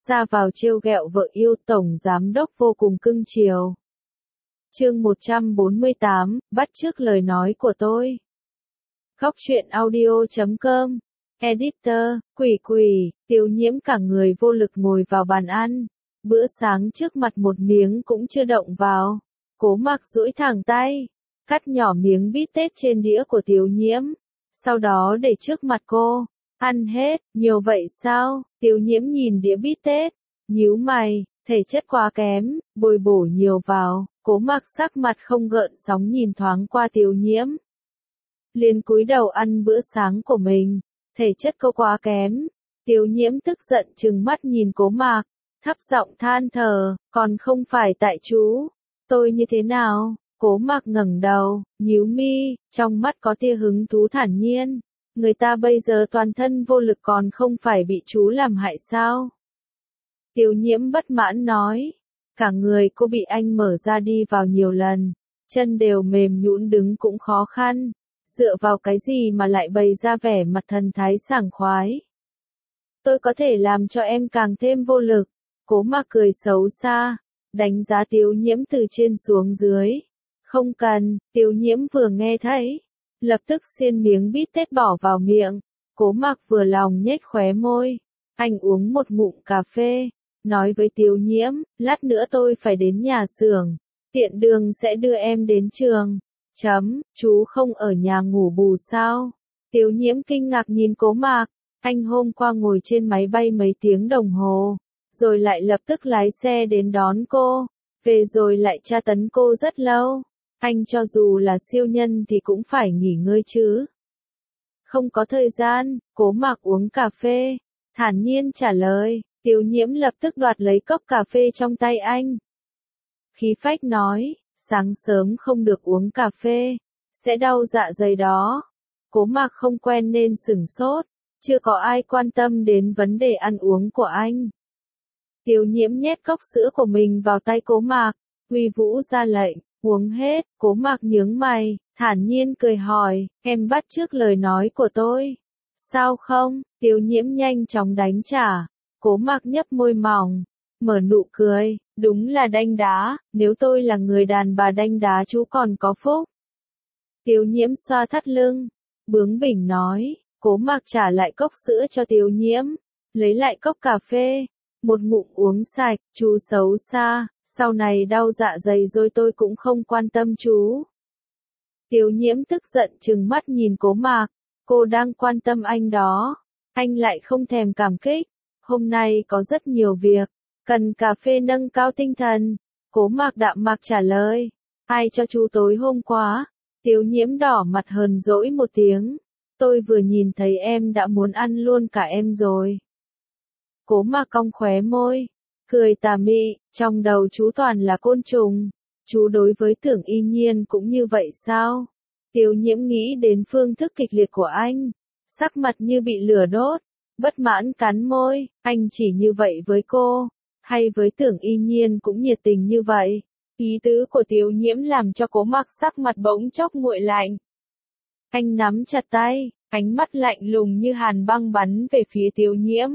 ra vào trêu ghẹo vợ yêu, tổng giám đốc vô cùng cưng chiều. Chương 148, bắt chước lời nói của tôi. Góc truyện audio.com. Editor, quỷ, Tiêu Nhiễm cả người vô lực ngồi vào bàn ăn. Bữa sáng trước mặt một miếng cũng chưa động vào. Cố Mặc duỗi thẳng tay, cắt nhỏ miếng bít tết trên đĩa của Tiêu Nhiễm. Sau đó để trước mặt cô. Ăn hết, nhiều vậy sao? Tiêu Nhiễm nhìn đĩa bít tết, nhíu mày, thể chất quá kém, bồi bổ nhiều vào. Cố Mặc sắc mặt không gợn sóng nhìn thoáng qua Tiêu Nhiễm. Liền cúi đầu ăn bữa sáng của mình, thể chất cô quá kém. Tiêu Nhiễm tức giận trừng mắt nhìn Cố Mặc, thấp giọng than thở, còn không phải tại chú, tôi như thế nào? Cố Mặc ngẩng đầu, nhíu mi, trong mắt có tia hứng thú thản nhiên. Người ta bây giờ toàn thân vô lực còn không phải bị chú làm hại sao? Tiêu Nhiễm bất mãn nói. Cả người cô bị anh mở ra đi vào nhiều lần, chân đều mềm nhũn, đứng cũng khó khăn. Dựa vào cái gì mà lại bày ra vẻ mặt thần thái sảng khoái? Tôi có thể làm cho em càng thêm vô lực. Cố Mặc cười xấu xa, đánh giá Tiêu Nhiễm từ trên xuống dưới. Không cần. Tiêu Nhiễm vừa nghe thấy, lập tức xiên miếng bít tết bỏ vào miệng. Cố Mặc vừa lòng nhếch khóe môi. Anh uống một ngụm cà phê, nói với Tiêu Nhiễm, lát nữa tôi phải đến nhà xưởng, tiện đường sẽ đưa em đến trường. Chú không ở nhà ngủ bù sao? Tiêu Nhiễm kinh ngạc nhìn Cố Mặc. Anh hôm qua ngồi trên máy bay mấy tiếng đồng hồ, rồi lại lập tức lái xe đến đón cô, về rồi lại tra tấn cô rất lâu. Anh cho dù là siêu nhân thì cũng phải nghỉ ngơi chứ. Không có thời gian. Cố Mặc uống cà phê, thản nhiên trả lời. Tiêu Nhiễm lập tức đoạt lấy cốc cà phê trong tay anh. Khí phách nói, sáng sớm không được uống cà phê, sẽ đau dạ dày đó. Cố Mặc không quen nên sửng sốt, chưa có ai quan tâm đến vấn đề ăn uống của anh. Tiêu Nhiễm nhét cốc sữa của mình vào tay Cố Mặc, uy vũ ra lệnh, uống hết. Cố Mặc nhướng mày, thản nhiên cười hỏi, em bắt chước lời nói của tôi, sao không? Tiêu Nhiễm nhanh chóng đánh trả. Cố Mặc nhấp môi mỏng, mở nụ cười, đúng là đanh đá, nếu tôi là người đàn bà đanh đá chú còn có phúc. Tiêu Nhiễm xoa thắt lưng, bướng bỉnh nói. Cố Mặc trả lại cốc sữa cho Tiêu Nhiễm, lấy lại cốc cà phê, một ngụm uống sạch. Chú xấu xa, sau này đau dạ dày rồi tôi cũng không quan tâm chú. Tiêu Nhiễm tức giận trừng mắt nhìn Cố Mặc, cô đang quan tâm anh đó, anh lại không thèm cảm kích. Hôm nay có rất nhiều việc, cần cà phê nâng cao tinh thần. Cố Mặc đạm mạc trả lời, ai cho chú tối hôm qua? Tiêu Nhiễm đỏ mặt hờn dỗi một tiếng, tôi vừa nhìn thấy em đã muốn ăn luôn cả em rồi. Cố Mặc cong khóe môi, cười tà mị, trong đầu chú toàn là côn trùng. Chú đối với Tưởng Y Nhiên cũng như vậy sao? Tiêu Nhiễm nghĩ đến phương thức kịch liệt của anh, sắc mặt như bị lửa đốt, bất mãn cắn môi. Anh chỉ như vậy với cô, hay với Tưởng Y Nhiên cũng nhiệt tình như vậy? Ý tứ của Tiêu Nhiễm làm cho Cố Mặc sắc mặt bỗng chốc nguội lạnh. Anh nắm chặt tay, ánh mắt lạnh lùng như hàn băng bắn về phía Tiêu Nhiễm.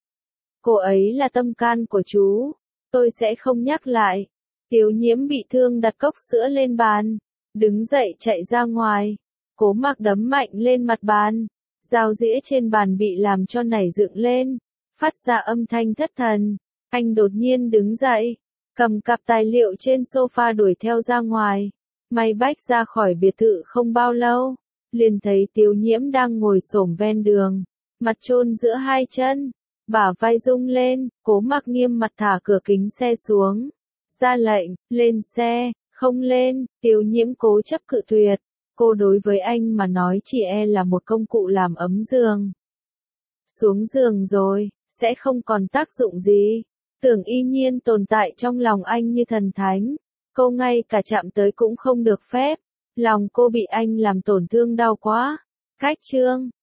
Cô ấy là tâm can của chú, tôi sẽ không nhắc lại. Tiêu Nhiễm bị thương đặt cốc sữa lên bàn, đứng dậy chạy ra ngoài. Cố Mặc đấm mạnh lên mặt bàn, dao dĩa trên bàn bị làm cho nảy dựng lên, phát ra âm thanh thất thần. Anh đột nhiên đứng dậy, cầm cặp tài liệu trên sofa đuổi theo ra ngoài. May bách ra khỏi biệt thự không bao lâu, liền thấy Tiêu Nhiễm đang ngồi xổm ven đường, mặt chôn giữa hai chân, bả vai rung lên. Cố Mặc nghiêm mặt thả cửa kính xe xuống, ra lệnh, lên xe. Không lên. Tiêu Nhiễm cố chấp cự tuyệt, cô đối với anh mà nói chỉ là một công cụ làm ấm giường. Xuống giường rồi, sẽ không còn tác dụng gì. Tưởng Y Nhiên tồn tại trong lòng anh như thần thánh, cô ngay cả chạm tới cũng không được phép. Lòng cô bị anh làm tổn thương đau quá. Cách chương